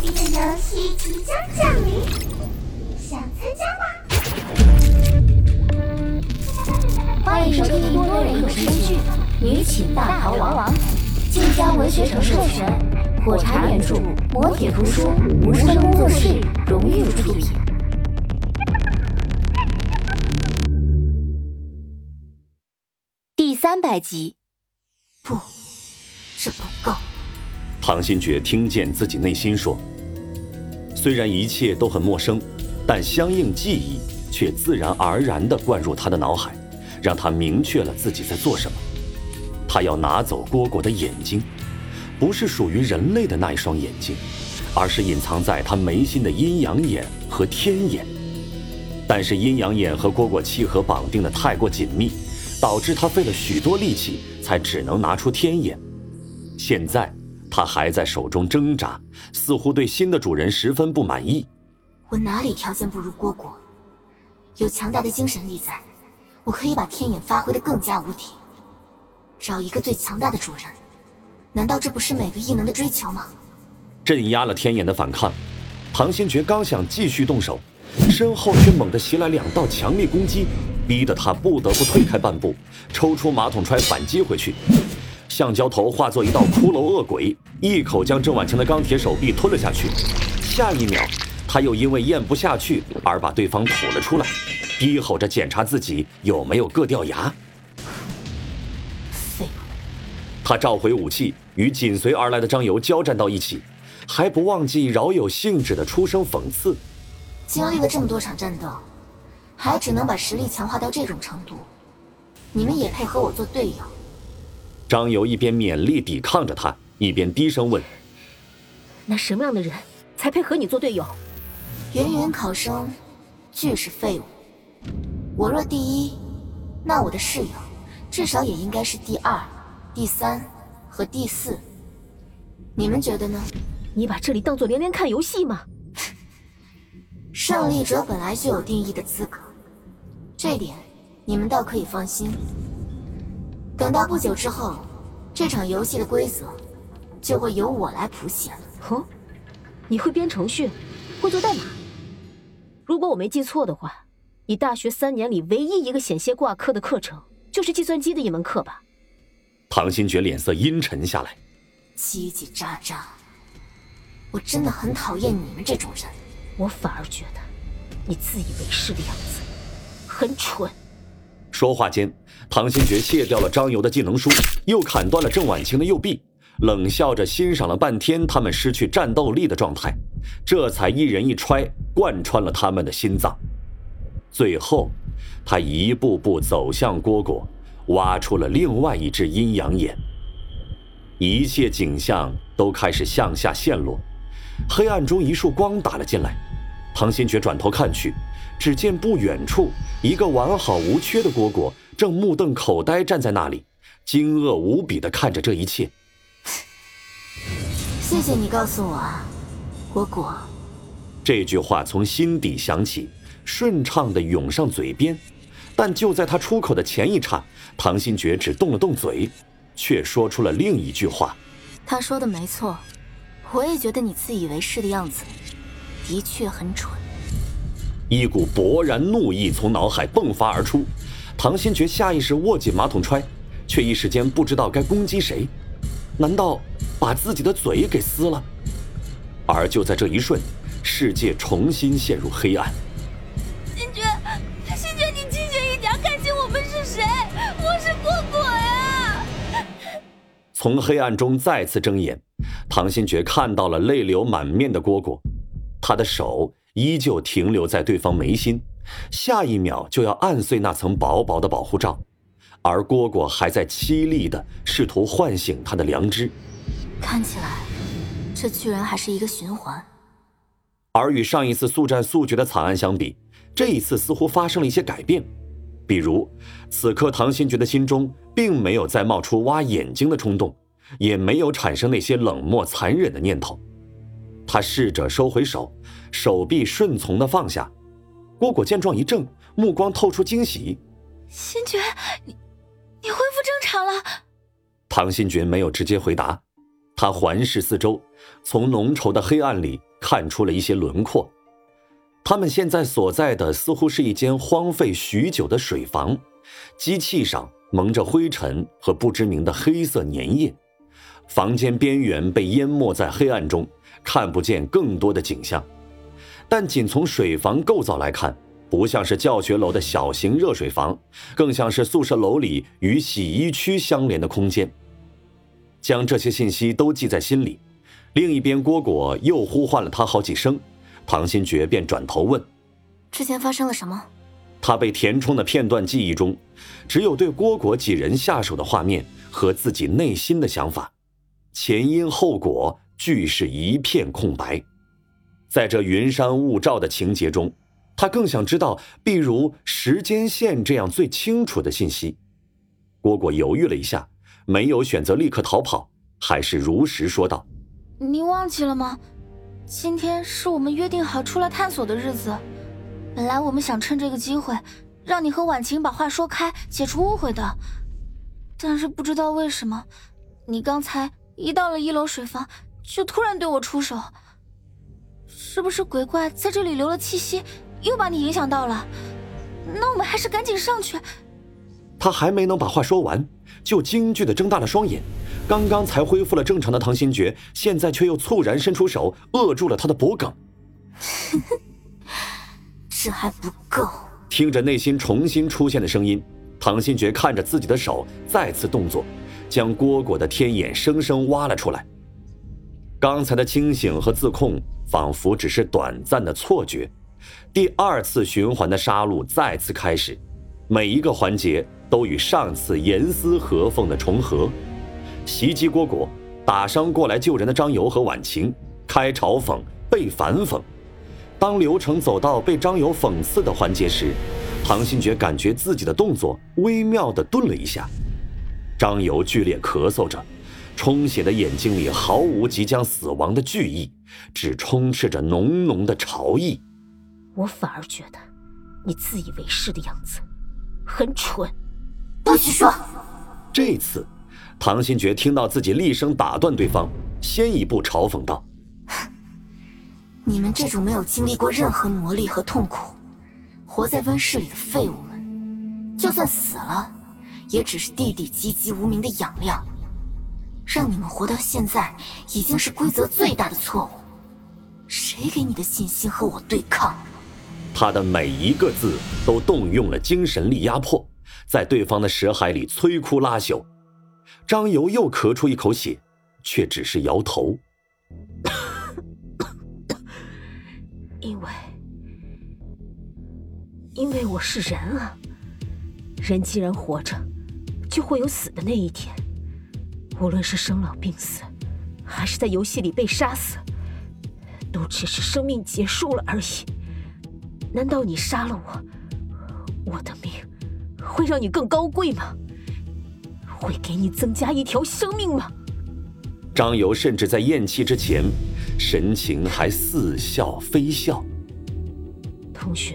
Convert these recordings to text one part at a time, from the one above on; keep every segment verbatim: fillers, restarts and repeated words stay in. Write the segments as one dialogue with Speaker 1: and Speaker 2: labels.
Speaker 1: 这个游戏即将降临，想参加吗？
Speaker 2: 欢迎收听多人有声剧《女寝大逃亡》，晋江文学城授权，火柴原著，磨铁图书，无声工作室荣誉出品。第三百集。不，这不够。
Speaker 3: 唐新觉听见自己内心说，虽然一切都很陌生，但相应记忆却自然而然地灌入他的脑海，让他明确了自己在做什么。他要拿走蝈蝈的眼睛，不是属于人类的那一双眼睛，而是隐藏在他眉心的阴阳眼和天眼。但是阴阳眼和蝈蝈契合绑定的太过紧密，导致他费了许多力气才只能拿出天眼。现在他还在手中挣扎，似乎对新的主人十分不满意。
Speaker 2: 我哪里条件不如蝈蝈？有强大的精神力在，我可以把天眼发挥得更加无敌。找一个最强大的主人，难道这不是每个异能的追求吗？
Speaker 3: 镇压了天眼的反抗，唐新觉刚想继续动手，身后却猛地袭来两道强力攻击，逼得他不得不退开半步，抽出马桶揣反击回去。橡胶头化作一道骷髅恶鬼，一口将郑婉晴的钢铁手臂吞了下去。下一秒，他又因为咽不下去而把对方吐了出来，低吼着检查自己有没有硌掉牙。
Speaker 2: 废物！
Speaker 3: 他召回武器，与紧随而来的张游交战到一起，还不忘记饶有兴致地出声讽刺：
Speaker 2: 经历了这么多场战斗，还只能把实力强化到这种程度，你们也配和我做队友？
Speaker 3: 张游一边勉力抵抗着他，一边低声问：
Speaker 4: 那什么样的人才配和你做队友？
Speaker 2: 芸芸考生俱是废物，我若第一，那我的室友至少也应该是第二、第三和第四，你们觉得呢？
Speaker 4: 你把这里当作连连看游戏吗？
Speaker 2: 胜利者本来就有定义的资格，这点你们倒可以放心。等到不久之后，这场游戏的规则就会由我来谱写了。
Speaker 4: 哦，你会编程序，会做代码？如果我没记错的话，你大学三年里唯一一个险些挂科的课程，就是计算机的一门课吧？
Speaker 3: 唐新觉脸色阴沉下来，
Speaker 2: 叽叽喳喳，我真的很讨厌你们这种人。
Speaker 4: 我反而觉得你自以为是的样子很蠢。
Speaker 3: 说话间，唐新觉卸掉了张游的技能书，又砍断了郑婉晴的右臂，冷笑着欣赏了半天他们失去战斗力的状态，这才一人一揣贯穿了他们的心脏。最后他一步步走向蝈蝈，挖出了另外一只阴阳眼。一切景象都开始向下陷落，黑暗中一束光打了进来，唐新觉转头看去，只见不远处一个完好无缺的蝈蝈正目瞪口呆站在那里，惊愕无比地看着这一切。
Speaker 2: 谢谢你告诉我啊，蝈蝈。
Speaker 3: 这句话从心底响起，顺畅地涌上嘴边，但就在他出口的前一刹，唐新觉只动了动嘴，却说出了另一句话。
Speaker 2: 他说的没错，我也觉得你自以为是的样子的确很蠢。
Speaker 3: 一股勃然怒意从脑海迸发而出，唐新觉下意识握紧马桶揣，却一时间不知道该攻击谁。难道把自己的嘴给撕了？而就在这一瞬，世界重新陷入黑暗。
Speaker 5: 新觉，新觉，你清醒一点，看清我们是谁！我是蝈蝈呀！
Speaker 3: 从黑暗中再次睁眼，唐新觉看到了泪流满面的蝈蝈，他的手依旧停留在对方眉心，下一秒就要按碎那层薄薄的保护罩，而蝈蝈还在凄厉地试图唤醒他的良知。
Speaker 2: 看起来这居然还是一个循环。
Speaker 3: 而与上一次速战速决的惨案相比，这一次似乎发生了一些改变。比如此刻唐新觉的心中并没有再冒出挖眼睛的冲动，也没有产生那些冷漠残忍的念头。他试着收回手，手臂顺从地放下。蝈蝈见状一怔，目光透出惊喜。
Speaker 5: 新觉，你你恢复正常了。
Speaker 3: 唐新觉没有直接回答，他环视四周，从浓稠的黑暗里看出了一些轮廓。他们现在所在的似乎是一间荒废许久的水房，机器上蒙着灰尘和不知名的黑色粘液，房间边缘被淹没在黑暗中，看不见更多的景象。但仅从水房构造来看，不像是教学楼的小型热水房，更像是宿舍楼里与洗衣区相连的空间。将这些信息都记在心里，另一边蝈蝈又呼唤了他好几声，唐新觉便转头问：
Speaker 2: 之前发生了什么？
Speaker 3: 他被填充的片段记忆中，只有对蝈蝈几人下手的画面和自己内心的想法，前因后果俱是一片空白。在这云山雾罩的情节中，他更想知道譬如时间线这样最清楚的信息。蝈蝈犹豫了一下，没有选择立刻逃跑，还是如实说道：
Speaker 5: 你忘记了吗？今天是我们约定好出来探索的日子，本来我们想趁这个机会让你和婉晴把话说开，解除误会的，但是不知道为什么，你刚才一到了一楼水房就突然对我出手，是不是鬼怪在这里留了气息，又把你影响到了？那我们还是赶紧上去。
Speaker 3: 他还没能把话说完，就惊惧地睁大了双眼。刚刚才恢复了正常的唐新觉，现在却又猝然伸出手扼住了他的脖颈。
Speaker 2: 这还不够。
Speaker 3: 听着内心重新出现的声音，唐新觉看着自己的手再次动作，将蝈蝈的天眼生生挖了出来。刚才的清醒和自控仿佛只是短暂的错觉。第二次循环的杀戮再次开始，每一个环节都与上次严丝合缝的重合。袭击蝈蝈，打伤过来救人的张游和婉晴，开嘲讽，被反讽。当流程走到被张游讽刺的环节时，唐新觉感觉自己的动作微妙地顿了一下。张游剧烈咳嗽着，充血的眼睛里毫无即将死亡的惧意，只充斥着浓浓的潮意。
Speaker 4: 我反而觉得你自以为是的样子很蠢。
Speaker 2: 不许说！
Speaker 3: 这次唐新觉听到自己厉声打断对方，先一步嘲讽道：
Speaker 2: 你们这种没有经历过任何磨砺和痛苦，活在温室里的废物们，就算死了也只是地底籍籍无名的养料，让你们活到现在已经是规则最大的错误。谁给你的信心和我对抗？
Speaker 3: 他的每一个字都动用了精神力压迫，在对方的识海里摧枯拉朽。张游又咳出一口血，却只是摇头。
Speaker 4: 因为因为我是人啊，人既然活着就会有死的那一天，无论是生老病死还是在游戏里被杀死，都只是生命结束了而已。难道你杀了我，我的命会让你更高贵吗？会给你增加一条生命吗？
Speaker 3: 张游甚至在咽气之前，神情还似笑非笑。
Speaker 4: 同学，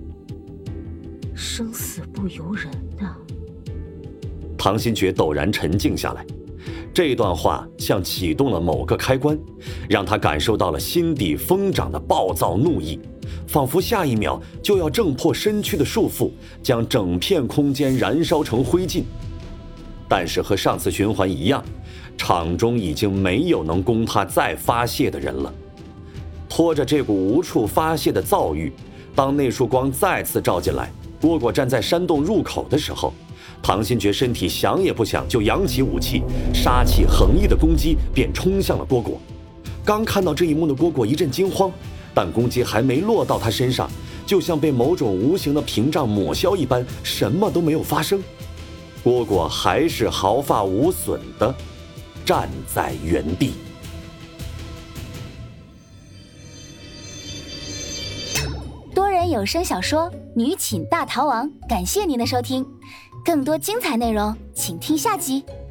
Speaker 4: 生死不由人啊。
Speaker 3: 唐新觉陡然沉静下来，这段话像启动了某个开关，让他感受到了心底疯长的暴躁怒意，仿佛下一秒就要挣破身躯的束缚，将整片空间燃烧成灰烬。但是和上次循环一样，场中已经没有能供他再发泄的人了。拖着这股无处发泄的躁郁，当那束光再次照进来，蝈蝈站在山洞入口的时候，唐新觉身体想也不想就扬起武器，杀气横溢的攻击便冲向了蝈蝈。刚看到这一幕的蝈蝈一阵惊慌，但攻击还没落到他身上，就像被某种无形的屏障抹消一般，什么都没有发生。蝈蝈还是毫发无损地站在原地。
Speaker 6: 多人有声小说《女寝大逃亡》，感谢您的收听，更多精彩内容请听下集。